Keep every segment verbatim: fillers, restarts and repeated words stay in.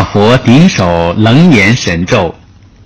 佛顶首楞严神咒。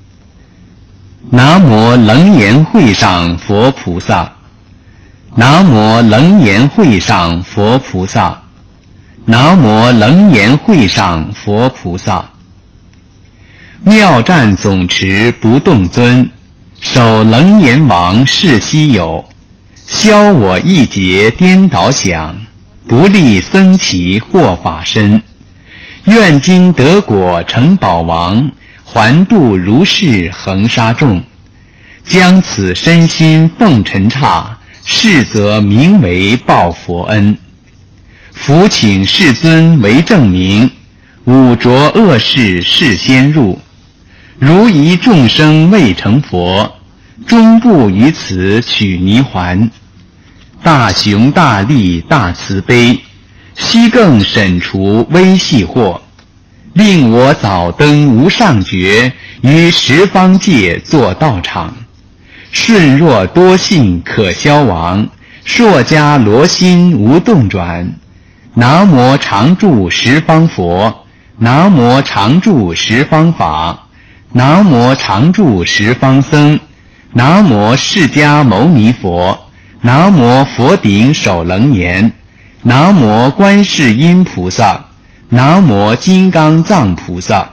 南无楞严会上佛菩萨，南无楞严会上佛菩萨，南无楞严会上佛菩萨。妙战总持不动尊，守楞严王是稀有，消我一劫颠倒想，不立僧祇获法身。愿今得果成宝王，还度如是恒沙众。将此身心奉尘刹，是则名为报佛恩。伏请世尊为证明，五浊恶世事先入。如疑众生未成佛，终不于此取泥环。大雄大力大慈悲，悉更审除微细惑，令我早登无上觉，于十方界作道场。顺若多信可消亡，硕迦罗心无动转。南无常住十方佛，南无常住十方法，南无常住十方僧，南无释迦牟尼佛，南无佛顶首楞严，南无观世音菩萨，南无金刚藏菩萨。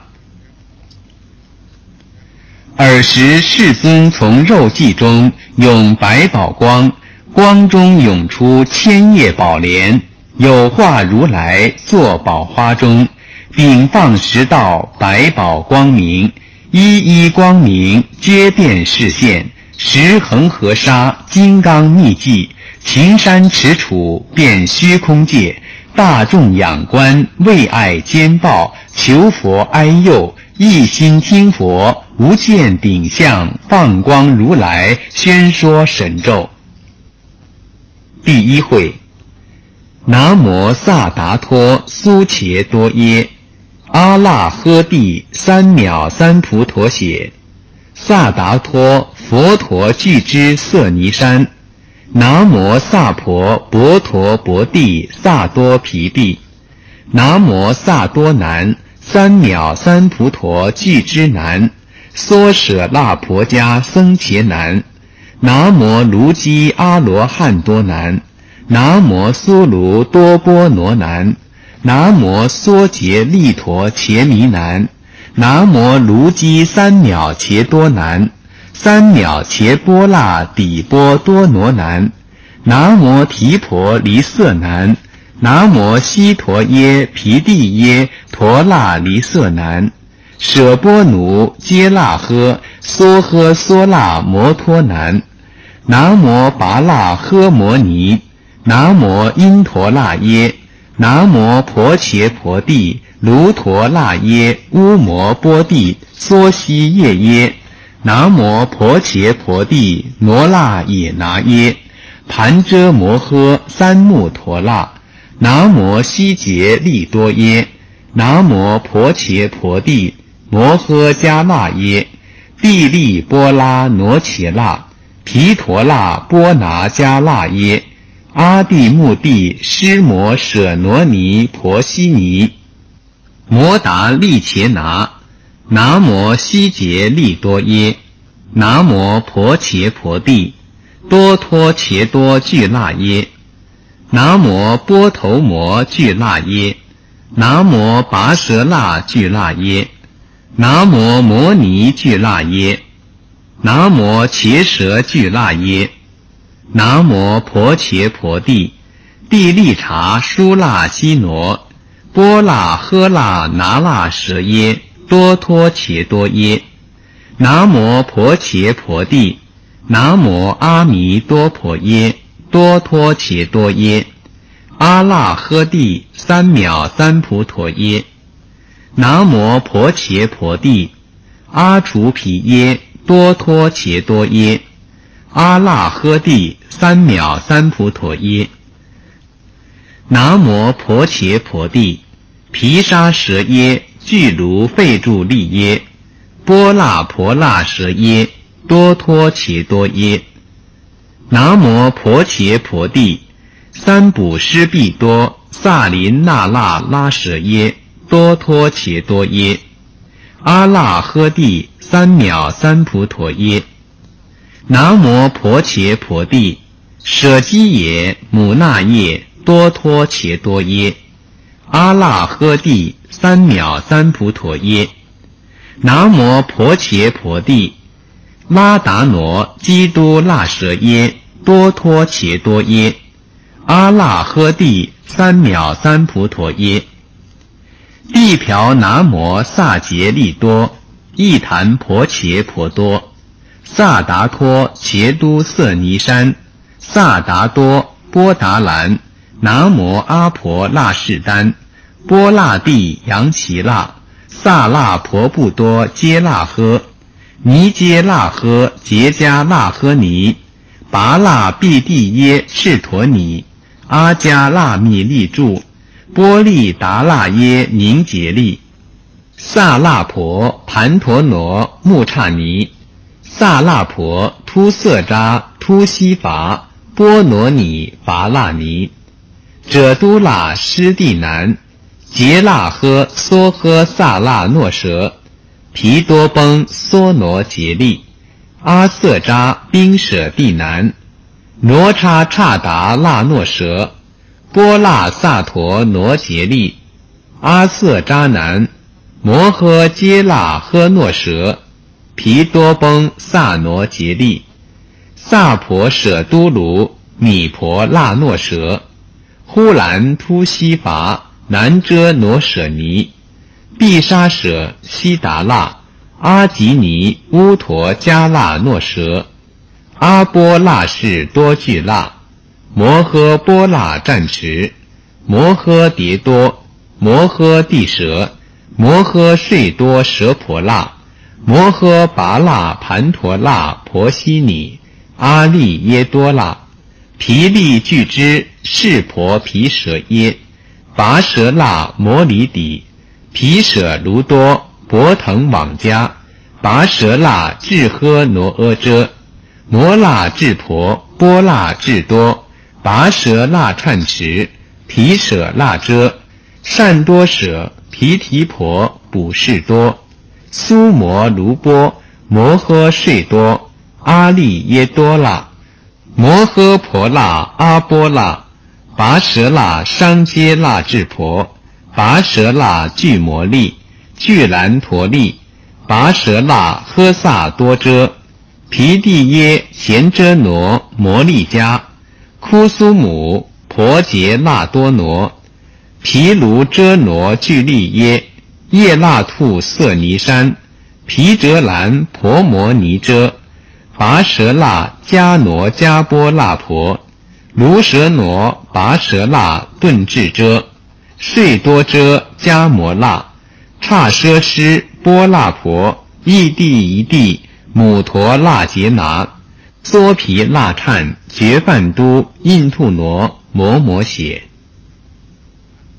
尔时世尊从肉髻中涌百宝光，光中涌出千叶宝莲，有化如来坐宝花中，顶放十道百宝光明，一一光明皆遍示现。十恒河沙金刚密迹，秦山池楚遍虚空界。大众仰观为爱兼报，求佛哀佑，一心听佛，无见顶相，放光如来宣说神咒。第一会，南无萨达托苏伽多耶，阿那呵帝三藐三菩陀血，萨达托佛陀具之色尼山，南无萨婆婆陀婆帝萨多毗帝，南无萨多南三藐三菩陀具之南，娑舍那婆迦僧伽南，南无卢基阿罗汉多南，南无苏卢多波罗南，南无娑竭利陀伽弥南，南无卢基三藐伽多南，三藐伽波那底波多罗南，南无提婆离色南，南无悉陀耶毗帝耶陀那离色南，舍波奴揭那呵梭呵梭那摩托南，南无拔那呵摩尼，南无因陀那耶，南无婆伽婆帝卢陀那耶乌摩波帝梭悉耶耶，南无婆伽婆帝罗那也拿耶盘遮摩诃三木陀那，南无悉竭利多耶，南无婆伽婆帝摩诃迦那耶帝利波拉罗伽那毗陀那波拿迦那耶阿地目地湿摩舍罗尼婆悉尼摩达利伽拿，南无悉竭利多耶，南无婆伽婆帝多托伽多俱那耶，南无波头摩俱那耶，南无跋舍那俱那耶，南无摩尼俱那耶，南无伽舍俱那耶，南无婆伽婆帝帝利察舒那悉挪波那呵那那那舍耶多托伽多耶，南无婆伽婆帝南无阿弥多婆耶多托伽多耶，阿那呵帝三藐三菩陀耶，南无婆伽婆帝阿除毗耶多托伽多耶，阿那呵帝三藐三菩陀耶，南无婆伽婆帝毗沙舍耶具卢吠住利耶波那婆那舍耶多托伽多耶，南无婆伽婆帝三补施必多萨林那那拉舍耶多托伽多耶。阿那诃帝三藐三菩陀耶。南无婆伽婆帝舍基耶母那耶多托伽多耶。阿那诃帝三藐三菩陀耶。南无婆伽婆帝拉达挪基督那舍耶多托伽多耶。阿那诃帝三藐三菩陀耶。地瓢南摩萨竭利多一檀婆伽婆多。萨达托伽都色尼山。萨达多波达兰。南摩阿婆那士丹。波那帝扬耆那。萨那婆布多揭那呵。尼揭那呵结迦那呵尼。拔那毕帝耶赤陀尼。阿迦那密利住。波利达那耶宁杰利。萨那婆盘陀罗木刹尼。萨那婆突色扎突西伐波罗尼伐那尼。者都那湿地南。杰那呵梭呵萨那诺舍。毗多崩梭罗杰利。阿瑟扎宾舍地南。罗叉刹达那诺舍。波那萨陀罗杰利。阿瑟扎南。摩诃揭那呵诺舍。毗多崩萨罗杰利。萨婆舍都卢米婆那诺舍。呼兰突西伐南遮罗舍尼。毗沙舍悉达那。阿吉尼乌陀迦那诺舍。阿波那士多俱那。摩诃波那战持。摩诃迭多。摩诃地舍。摩诃睡多舍婆那。摩诃拔那盘陀那婆悉尼。阿利耶多那。毗利俱之士婆毗舍耶。拔舍那摩里底。毗舍卢多博腾网迦。拔舍那智诃罗阿遮。摩那智婆波那智多。拔舍那忏持。毗舍那遮。善多舍毗提婆补士多。苏摩卢波摩诃睡多。阿利耶多那。摩诃婆那阿波那。拔舍那商揭那智婆。拔舍那具摩利。具兰陀利。拔舍那诃萨多遮。毗帝耶贤遮罗摩利迦。枯苏姆婆杰那多挪。毗卢遮罗俱利耶。叶那兔色尼山。毗折兰婆摩尼遮。拔舍那迦挪迦波那婆。卢舍挪拔舍那顿智遮。睡多遮迦摩那。刹奢施波那婆。异地一地母陀那杰拿。梭毗那忏觉梵都印度罗摩摩血。